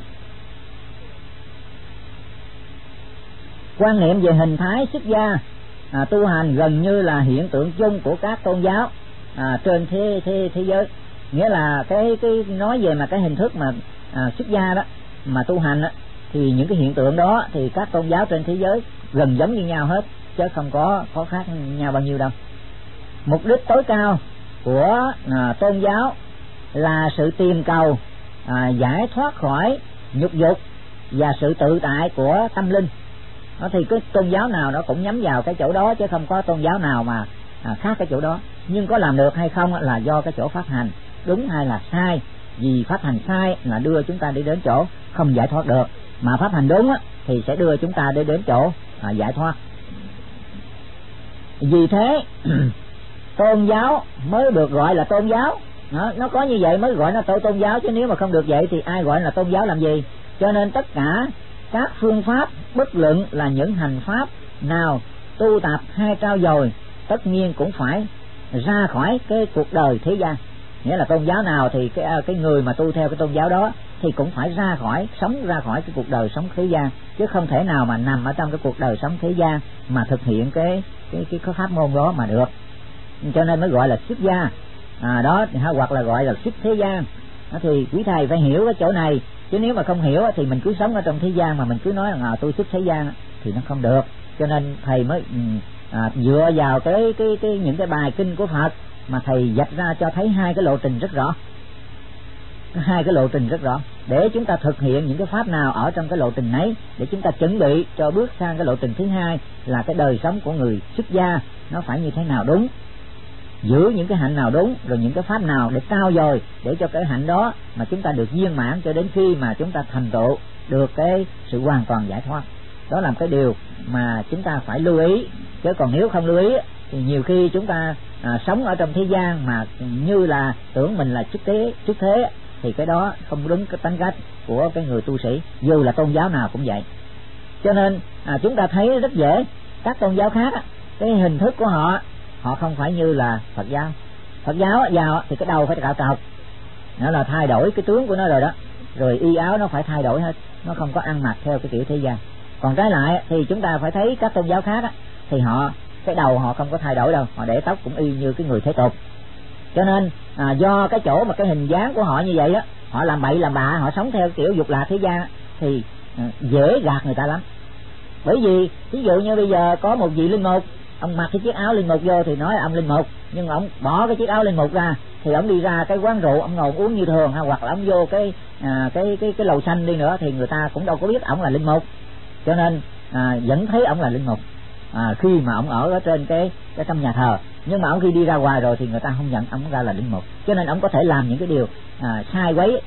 Quan niệm về hình thái xuất gia tu hành gần như là hiện tượng chung của các tôn giáo trên thế giới, nghĩa là cái nói về mà cái hình thức mà xuất gia đó mà tu hành đó, thì những cái hiện tượng đó thì các tôn giáo trên thế giới gần giống như nhau hết, chứ không có khác nhau bao nhiêu đâu. Mục đích tối cao của tôn giáo là sự tìm cầu giải thoát khỏi nhục dục và sự tự tại của tâm linh. Thì cái tôn giáo nào nó cũng nhắm vào cái chỗ đó, chứ không có tôn giáo nào mà khác cái chỗ đó. Nhưng có làm được hay không là do cái chỗ pháp hành đúng hay là sai, vì pháp hành sai là đưa chúng ta đi đến chỗ không giải thoát được, mà pháp hành đúng thì sẽ đưa chúng ta đến chỗ giải thoát. Vì thế tôn giáo mới được gọi là tôn giáo, nó có như vậy mới gọi là tôn giáo, chứ nếu mà không được vậy thì ai gọi là tôn giáo làm gì. Cho nên tất cả các phương pháp bất luận là những hành pháp nào tu tập hay trao dồi tất nhiên cũng phải ra khỏi cái cuộc đời thế gian, nghĩa là tôn giáo nào thì cái người mà tu theo cái tôn giáo đó thì cũng phải sống ra khỏi cái cuộc đời sống thế gian, chứ không thể nào mà nằm ở trong cái cuộc đời sống thế gian mà thực hiện cái pháp môn đó mà được. Cho nên mới gọi là xuất gia đó, hoặc là gọi là xuất thế gian. Thì quý thầy phải hiểu cái chỗ này, chứ nếu mà không hiểu thì mình cứ sống ở trong thế gian mà mình cứ nói là tôi xuất thế gian thì nó không được. Cho nên thầy mới dựa vào những cái bài kinh của Phật mà thầy vạch ra cho thấy hai cái lộ trình rất rõ, để chúng ta thực hiện những cái pháp nào ở trong cái lộ trình ấy, để chúng ta chuẩn bị cho bước sang cái lộ trình thứ hai là cái đời sống của người xuất gia nó phải như thế nào đúng, giữ những cái hạnh nào đúng, rồi những cái pháp nào để trao dồi để cho cái hạnh đó mà chúng ta được viên mãn cho đến khi mà chúng ta thành tựu được cái sự hoàn toàn giải thoát. Đó là một cái điều mà chúng ta phải lưu ý, chứ còn nếu không lưu ý thì nhiều khi chúng ta sống ở trong thế gian mà như là tưởng mình là xuất thế thì cái đó không đúng cái tính cách của cái người tu sĩ, dù là tôn giáo nào cũng vậy. Cho nên chúng ta thấy rất dễ, các tôn giáo khác cái hình thức của họ không phải như là Phật giáo. Phật giáo vào thì cái đầu phải cạo trọc, nó là thay đổi cái tướng của nó rồi đó, rồi y áo nó phải thay đổi hết, nó không có ăn mặc theo cái kiểu thế gian. Còn trái lại thì chúng ta phải thấy các tôn giáo khác thì cái đầu họ không có thay đổi đâu, họ để tóc cũng y như cái người thế tục. Cho nên do cái chỗ mà cái hình dáng của họ như vậy họ làm bậy làm bạ, họ sống theo kiểu dục lạc thế gian thì dễ gạt người ta lắm. Bởi vì ví dụ như bây giờ có một vị linh mục, ông mặc cái chiếc áo linh mục vô thì nói là ông linh mục, nhưng ông bỏ cái chiếc áo linh mục ra thì ông đi ra cái quán rượu ông ngồi uống như thường, hoặc là ông vô cái lầu xanh đi nữa thì người ta cũng đâu có biết ông là linh mục, cho nên vẫn thấy ông là linh mục khi mà ông ở trên cái trong nhà thờ. Nhưng mà ông khi đi ra ngoài rồi thì người ta không nhận ông ra là linh mục, cho nên ông có thể làm những cái điều sai quấy,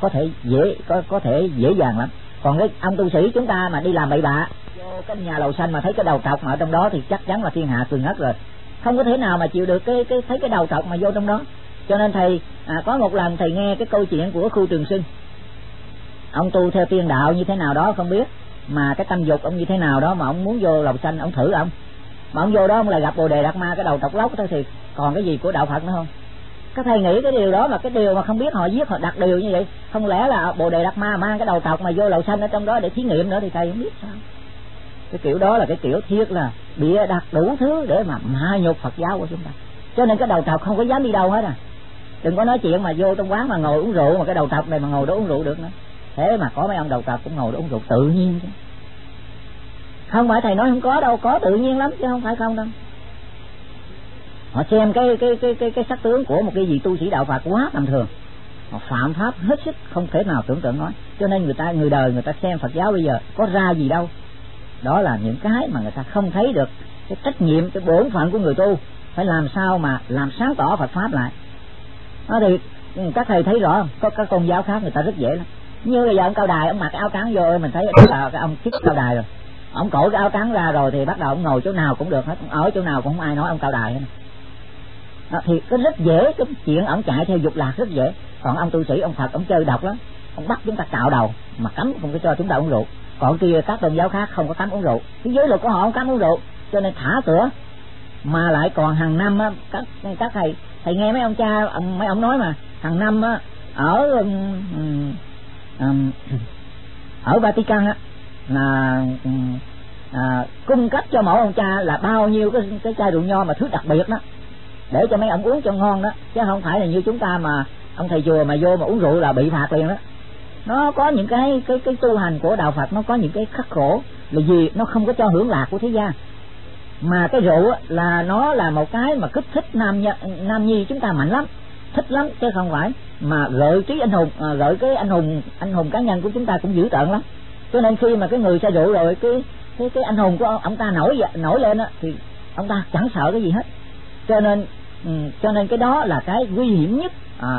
có thể dễ dàng lắm. Còn cái ông tu sĩ chúng ta mà đi làm bậy bạ vô cái nhà lầu xanh mà thấy cái đầu trọc mà ở trong đó thì chắc chắn là thiên hạ cười ngất rồi, không có thể nào mà chịu được thấy cái đầu trọc mà vô trong đó. Cho nên thầy có một lần thầy nghe cái câu chuyện của Khu Trường Sinh, ông tu theo tiên đạo như thế nào đó không biết, mà cái tâm dục ông như thế nào đó mà ông muốn vô lầu xanh ông thử ông, mà ông vô đó ông lại gặp Bồ Đề Đạt Ma cái đầu trọc lóc thôi, thì còn cái gì của đạo Phật nữa không? Các thầy nghĩ cái điều đó mà cái điều mà không biết họ viết họ đặt điều như vậy, không lẽ là Bồ Đề Đạt Ma mang cái đầu trọc mà vô lầu xanh ở trong đó để thí nghiệm nữa thì thầy không biết sao. Cái kiểu đó là cái kiểu thiết là bịa đặt đủ thứ để mà hạ nhục Phật giáo của chúng ta. Cho nên cái đầu trọc không có dám đi đâu hết Đừng có nói chuyện mà vô trong quán mà ngồi uống rượu mà cái đầu trọc này mà ngồi đó uống rượu được nữa. Thế mà có mấy ông đầu trọc cũng ngồi đó uống rượu tự nhiên chứ. Không phải thầy nói không có đâu, có tự nhiên lắm chứ không phải không đâu. Họ xem cái sắc tướng của một cái vị tu sĩ đạo Phật quá tầm thường, họ phạm pháp hết sức không thể nào tưởng tượng nói. Cho nên người đời người ta xem Phật giáo bây giờ có ra gì đâu. Đó là những cái mà người ta không thấy được cái trách nhiệm, cái bổn phận của người tu phải làm sao mà làm sáng tỏ Phật pháp lại. Đó thì các thầy thấy rõ có các tôn giáo khác người ta rất dễ lắm. Như bây giờ ông Cao Đài ông mặc cái áo trắng vô mình thấy là cái ông chức Cao Đài rồi, ông cởi cái áo trắng ra rồi thì bắt đầu ông ngồi chỗ nào cũng được hết, ở chỗ nào cũng không ai nói ông Cao Đài hết. Thì cái rất dễ, cái chuyện ông chạy theo dục lạc rất dễ. Còn ông tu sĩ ông Phật ông chơi độc lắm, ông bắt chúng ta cạo đầu mà cấm không có cho chúng ta uống rượu. Còn kia các tôn giáo khác không có cấm uống rượu, cái giới luật của họ không cấm uống rượu, cho nên thả cửa. Mà lại còn hàng năm á, các thầy nghe mấy ông cha mấy ông nói mà hàng năm á, ở Vatican á là cung cấp cho mỗi ông cha là bao nhiêu cái chai rượu nho mà thứ đặc biệt đó, để cho mấy ông uống cho ngon đó, chứ không phải là như chúng ta mà ông thầy chùa mà vô mà uống rượu là bị phạt liền đó. Nó có những cái tu hành của đạo Phật, nó có những cái khắc khổ là gì, nó không có cho hưởng lạc của thế gian. Mà cái rượu là nó là một cái mà kích thích nam nhi chúng ta mạnh lắm, thích lắm, chứ không phải mà gợi trí anh hùng, gợi cái anh hùng cá nhân của chúng ta cũng dữ tợn lắm. Cho nên khi mà cái người say rượu rồi cái anh hùng của ông ta nổi lên á, thì ông ta chẳng sợ cái gì hết. Cho nên cái đó là cái nguy hiểm nhất,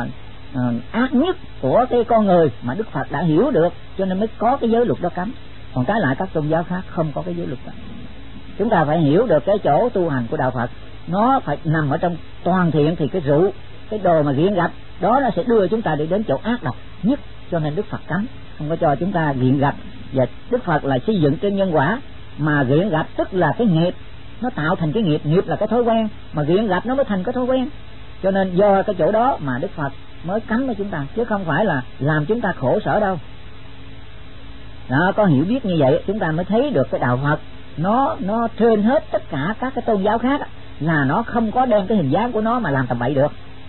ác nhất của cái con người mà Đức Phật đã hiểu được, cho nên mới có cái giới luật đó cấm. Còn trái lại các tôn giáo khác không có cái giới luật đó. Chúng ta phải hiểu được cái chỗ tu hành của đạo Phật, nó phải nằm ở trong toàn thiện, thì cái rượu, cái đồ mà nghiện ngập đó nó sẽ đưa chúng ta đi đến chỗ ác độc nhất. Cho nên Đức Phật cấm, không có cho chúng ta nghiện ngập. Và Đức Phật là xây dựng trên nhân quả, mà nghiện ngập tức là cái nghiệp, nó tạo thành cái nghiệp là cái thói quen, mà nghiện ngập nó mới thành cái thói quen. Cho nên do cái chỗ đó mà Đức Phật mới cấm cho chúng ta, chứ không phải là làm chúng ta khổ sở đâu. Đó, có hiểu biết như vậy chúng ta mới thấy được cái đạo Phật nó trên hết tất cả các cái tôn giáo khác, là nó không có đem cái hình dáng của nó mà làm tầm bậy được.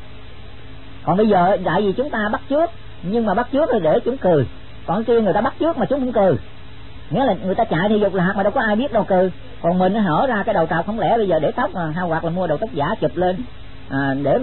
Còn bây giờ tại vì chúng ta bắt chước, nhưng mà bắt chước thì để chúng cười, còn kia người ta bắt chước mà chúng không cười, nghĩa là người ta chạy theo dục lạc mà đâu có ai biết đâu cười. Còn mình nó hở ra cái đầu trọc, không lẽ bây giờ để tóc hoặc là mua đầu tóc giả chụp lên để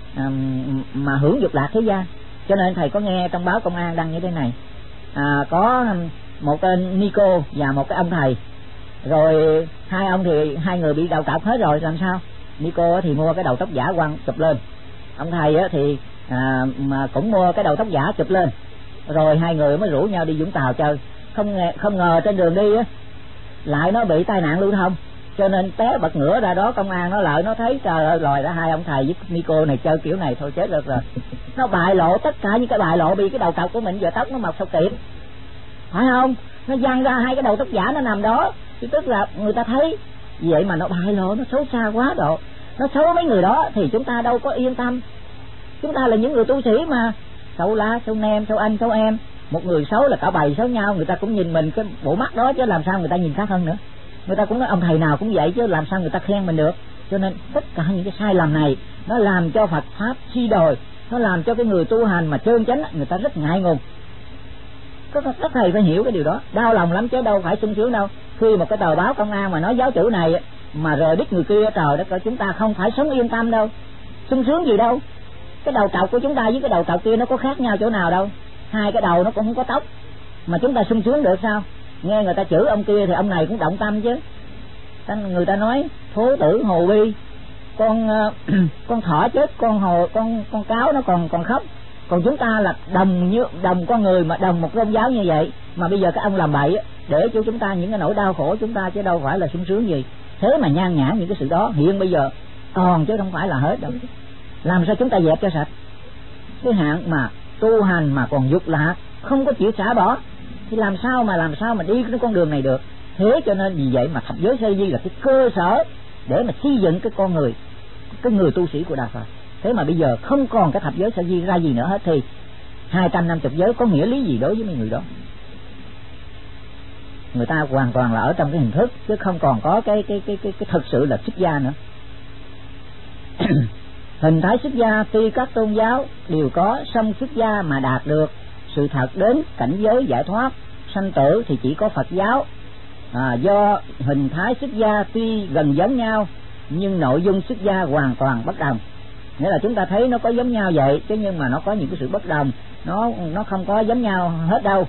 mà hưởng dục lạc thế gian. Cho nên thầy có nghe trong báo Công an đăng như thế này, có một tên Nico và một cái ông thầy, rồi hai ông thì hai người bị đầu trọc hết rồi, làm sao? Nico thì mua cái đầu tóc giả quăng chụp lên, ông thầy thì mà cũng mua cái đầu tóc giả chụp lên, rồi hai người mới rủ nhau đi Vũng Tàu chơi. Không ngờ trên đường đi lại nó bị tai nạn lưu thông, cho nên té bật ngửa ra đó. Công an nó lợi nó thấy trời ơi, lòi ra hai ông thầy với Nico này chơi kiểu này thôi chết được rồi. Nó bại lộ tất cả những cái bại lộ vì cái đầu trọc của mình, giờ tóc nó mọc sao kịp, phải không? Nó văng ra hai cái đầu tóc giả nó nằm đó, thì tức là người ta thấy vậy mà nó bại lộ, nó xấu xa quá độ. Nó xấu mấy người đó thì chúng ta đâu có yên tâm. Chúng ta là những người tu sĩ mà, xấu lá, xấu nem, xấu anh, xấu em. Một người xấu là cả bầy xấu nhau, người ta cũng nhìn mình cái bộ mắt đó, chứ làm sao người ta nhìn khác hơn nữa. Người ta cũng nói ông thầy nào cũng vậy, chứ làm sao người ta khen mình được. Cho nên tất cả những cái sai lầm này nó làm cho Phật pháp suy đồi, nó làm cho cái người tu hành mà trơn chánh người ta rất ngại ngùng. Các thầy phải hiểu cái điều đó, đau lòng lắm chứ đâu phải sung sướng đâu. Khi một cái tờ báo Công an mà nói giáo chủ này mà rời đích người kia, trời đất ơi, chúng ta không phải sống yên tâm đâu, sung sướng gì đâu. Cái đầu trọc của chúng ta với cái đầu trọc kia nó có khác nhau chỗ nào đâu, hai cái đầu nó cũng không có tóc, mà chúng ta sung sướng được sao? Nghe người ta chửi ông kia thì ông này cũng động tâm chứ. Người ta nói thố tử hồ bi, con thỏ chết, con cáo nó còn khóc. Còn chúng ta là đồng con người mà đồng một tôn giáo như vậy, mà bây giờ cái ông làm bậy để cho chúng ta những cái nỗi đau khổ chúng ta, chứ đâu phải là sung sướng gì. Thế mà nhan nhản những cái sự đó hiện bây giờ còn chứ không phải là hết đâu. Làm sao chúng ta dẹp cho sạch? Cái hạng mà tu hành mà còn dục lạc, không có chịu xả bỏ, thì làm sao mà đi cái con đường này được. Thế cho nên vì vậy mà thập giới sa di là cái cơ sở để mà xây dựng cái con người, cái người tu sĩ của đạo Phật. Thế mà bây giờ không còn cái thập giới sa di ra gì nữa hết, thì 250 giới có nghĩa lý gì đối với mấy người đó? Người ta hoàn toàn là ở trong cái hình thức, chứ không còn có cái thực sự là xuất gia nữa. Hình thái xuất gia tuy các tôn giáo đều có, song xuất gia mà đạt được sự thật đến cảnh giới giải thoát sanh tử thì chỉ có Phật giáo. Do hình thái xuất gia tuy gần giống nhau nhưng nội dung xuất gia hoàn toàn bất đồng. Nghĩa là chúng ta thấy nó có giống nhau vậy, chứ nhưng mà nó có những cái sự bất đồng, nó không có giống nhau hết đâu.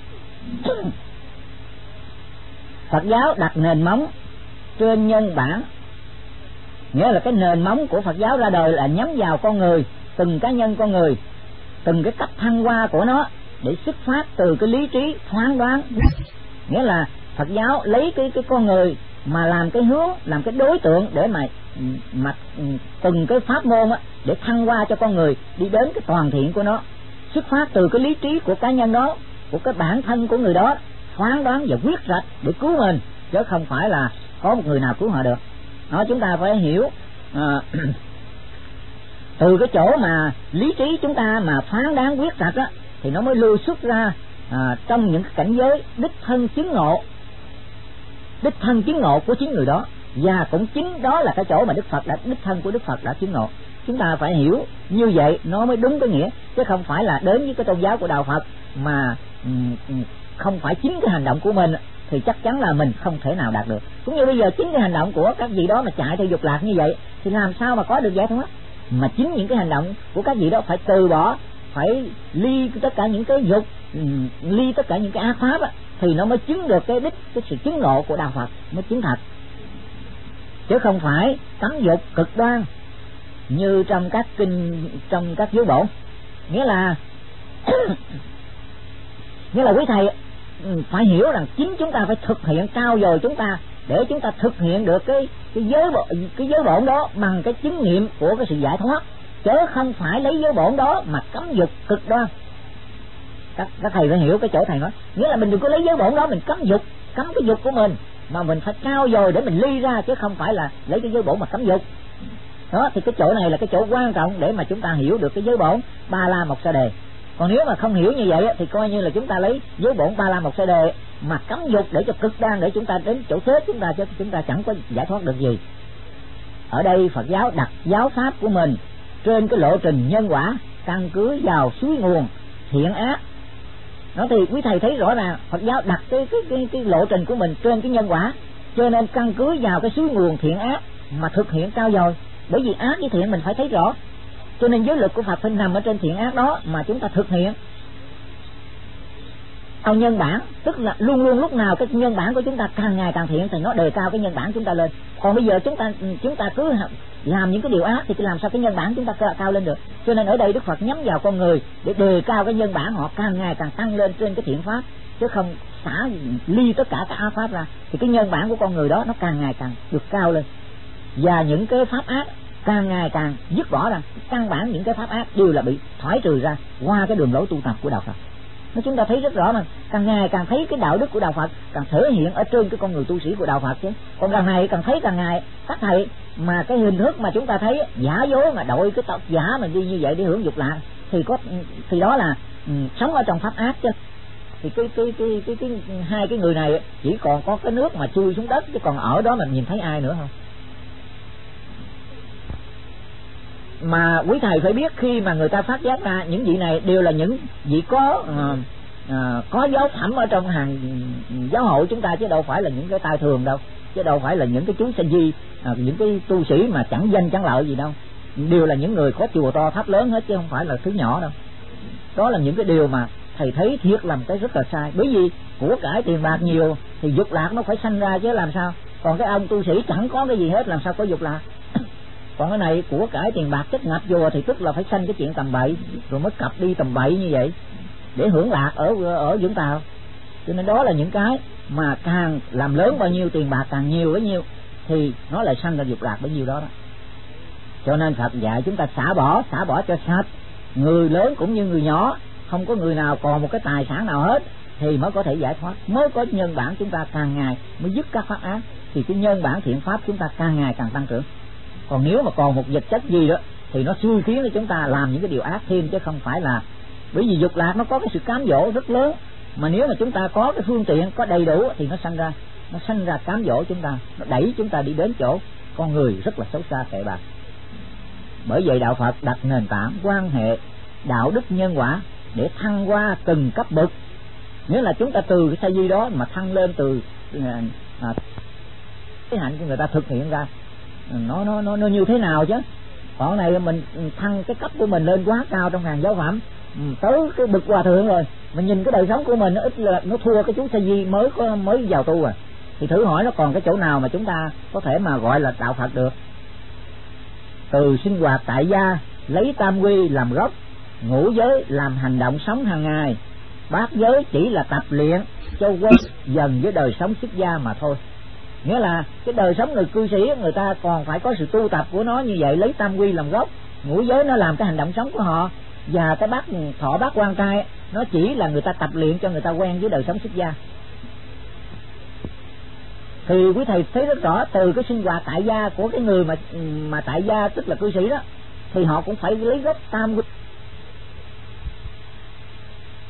Phật giáo đặt nền móng trên nhân bản, nghĩa là cái nền móng của Phật giáo ra đời là nhắm vào con người, từng cá nhân con người, từng cái cách thăng hoa của nó để xuất phát từ cái lý trí phán đoán. Nghĩa là Phật giáo lấy cái con người mà làm cái hướng, làm cái đối tượng để mà từng cái pháp môn á, để thăng hoa cho con người đi đến cái toàn thiện của nó, xuất phát từ cái lý trí của cá nhân đó, của cái bản thân của người đó, phán đoán và quyết rạch để cứu mình, chứ không phải là có một người nào cứu họ được. Đó, chúng ta phải hiểu từ cái chỗ mà lý trí chúng ta mà phán đoán quyết rạch á, thì nó mới lưu xuất ra trong những cái cảnh giới đích thân chứng ngộ của chính người đó. Và cũng chính đó là cái chỗ mà đích thân của Đức Phật đã chứng ngộ. Chúng ta phải hiểu như vậy nó mới đúng cái nghĩa, chứ không phải là đến với cái tôn giáo của đạo Phật mà không phải chính cái hành động của mình thì chắc chắn là mình không thể nào đạt được. Cũng như bây giờ chính cái hành động của các vị đó mà chạy theo dục lạc như vậy thì làm sao mà có được giải thoát? Mà chính những cái hành động của các vị đó phải từ bỏ, phải ly tất cả những cái dục, ly tất cả những cái ác pháp á, thì nó mới chứng được cái sự chứng ngộ của đạo Phật mới chứng thật, chứ không phải cấm dục cực đoan như trong các kinh, trong các giới bổn. Nghĩa là quý thầy phải hiểu rằng chính chúng ta phải thực hiện, trau dồi chúng ta để chúng ta thực hiện được cái giới bổn đó bằng cái chứng nghiệm của cái sự giải thoát, chứ không phải lấy giới bổn đó mà cấm dục cực đoan. Các thầy phải hiểu cái chỗ thầy nói, nghĩa là mình đừng có lấy giới bổn đó mình cấm cái dục của mình, mà mình phải trau dồi để mình ly ra, chứ không phải là lấy cái giới bổn mà cấm dục. Đó, thì cái chỗ này là cái chỗ quan trọng để mà chúng ta hiểu được cái giới bổn Ba La Mộc Sa Đề. Còn nếu mà không hiểu như vậy thì coi như là chúng ta lấy giới bổn Ba La Mộc Sa Đề mà cấm dục để cho cực đoan, để chúng ta đến chỗ chết chúng ta chẳng có giải thoát được gì. Ở đây Phật giáo đặt giáo pháp của mình trên cái lộ trình nhân quả, căn cứ vào suối nguồn thiện ác. Đó, thì quý thầy thấy rõ ràng Phật giáo đặt cái lộ trình của mình trên cái nhân quả, cho nên căn cứ vào cái suối nguồn thiện ác mà thực hiện cao dồi. Bởi vì ác với thiện mình phải thấy rõ, cho nên giới luật của Phật phải nằm ở trên thiện ác đó mà chúng ta thực hiện.เอาnhân bản, tức là luôn luôn lúc nào cái nhân bản của chúng ta càng ngày càng thiện thì nó đề cao cái nhân bản chúng ta lên. Còn bây giờ chúng ta cứ làm những cái điều ác thì làm sao cái nhân bản chúng ta cao lên được. Cho nên ở đây Đức Phật nhắm vào con người để đề cao cái nhân bản họ càng ngày càng tăng lên trên cái thiện pháp, chứ không xả ly tất cả các ác pháp ra, thì cái nhân bản của con người đó nó càng ngày càng được cao lên, và những cái pháp ác càng ngày càng dứt bỏ ra. Căn bản những cái pháp ác đều là bị thoái trừ ra qua cái đường lối tu tập của đạo Phật. Nó chúng ta thấy rất rõ mà, càng ngày càng thấy cái đạo đức của đạo Phật càng thể hiện ở trên cái con người tu sĩ của đạo Phật chứ. Còn càng ngày càng thấy càng ngày các thầy mà cái hình thức mà chúng ta thấy giả dối mà đội cái tộc giả mình đi như vậy để hưởng dục lạc thì đó là sống ở trong pháp ác chứ. Thì cái hai cái người này chỉ còn có cái nước mà chui xuống đất, chứ còn ở đó mình nhìn thấy ai nữa không? Mà quý thầy phải biết, khi mà người ta phát giác ra những vị này đều là những vị có giáo phẩm ở trong hàng giáo hội chúng ta, chứ đâu phải là những cái tai thường đâu, chứ đâu phải là những cái chú sa di, những cái tu sĩ mà chẳng danh chẳng lợi gì đâu. Đều là những người có chùa to tháp lớn hết, chứ không phải là thứ nhỏ đâu. Đó là những cái điều mà thầy thấy thiệt làm cái rất là sai. Bởi vì của cải tiền bạc nhiều thì dục lạc nó phải sanh ra chứ làm sao. Còn cái ông tu sĩ chẳng có cái gì hết làm sao có dục lạc. Còn cái này của cải tiền bạc chất ngập vô thì tức là phải sanh cái chuyện tầm bậy, rồi mới cặp đi tầm bậy như vậy để hưởng lạc ở Vũng Tàu. Cho nên đó là những cái mà càng làm lớn bao nhiêu, tiền bạc càng nhiều bấy nhiêu thì nó lại sanh ra dục lạc bấy nhiêu đó. Cho nên Phật dạy chúng ta xả bỏ cho sạch, người lớn cũng như người nhỏ, không có người nào còn một cái tài sản nào hết thì mới có thể giải thoát, mới có nhân bản chúng ta càng ngày mới dứt các pháp ác, thì cái nhân bản thiện pháp chúng ta càng ngày càng tăng trưởng. Còn nếu mà còn một vật chất gì đó thì nó xui khiến cho chúng ta làm những cái điều ác thêm, chứ không phải là. Bởi vì dục lạc nó có cái sự cám dỗ rất lớn, mà nếu mà chúng ta có cái phương tiện có đầy đủ thì nó sanh ra cám dỗ chúng ta, nó đẩy chúng ta đi đến chỗ con người rất là xấu xa tệ bạc. Bởi vậy đạo Phật đặt nền tảng quan hệ đạo đức nhân quả để thăng qua từng cấp bậc. Nghĩa là chúng ta từ cái sa di đó mà thăng lên từ cái hạnh của người ta thực hiện ra nó như thế nào chứ. Còn này mình thăng cái cấp của mình lên quá cao trong hàng giáo phẩm, tới cái bậc hòa thượng rồi, mình nhìn cái đời sống của mình nó ít là nó thua cái chú sa di mới vào tu à. Thì thử hỏi nó còn cái chỗ nào mà chúng ta có thể mà gọi là đạo Phật được. Từ sinh hoạt tại gia lấy tam quy làm gốc, ngũ giới làm hành động sống hàng ngày, bát giới chỉ là tập luyện cho quen dần với đời sống xuất gia mà thôi. Nghĩa là cái đời sống người cư sĩ người ta còn phải có sự tu tập của nó như vậy, lấy tam quy làm gốc. Ngũ giới nó làm cái hành động sống của họ, và cái thọ bát quan trai nó chỉ là người ta tập luyện cho người ta quen với đời sống xuất gia. Thì quý thầy thấy rất rõ từ cái sinh hoạt tại gia của cái người mà tại gia tức là cư sĩ đó, thì họ cũng phải lấy gốc tam quy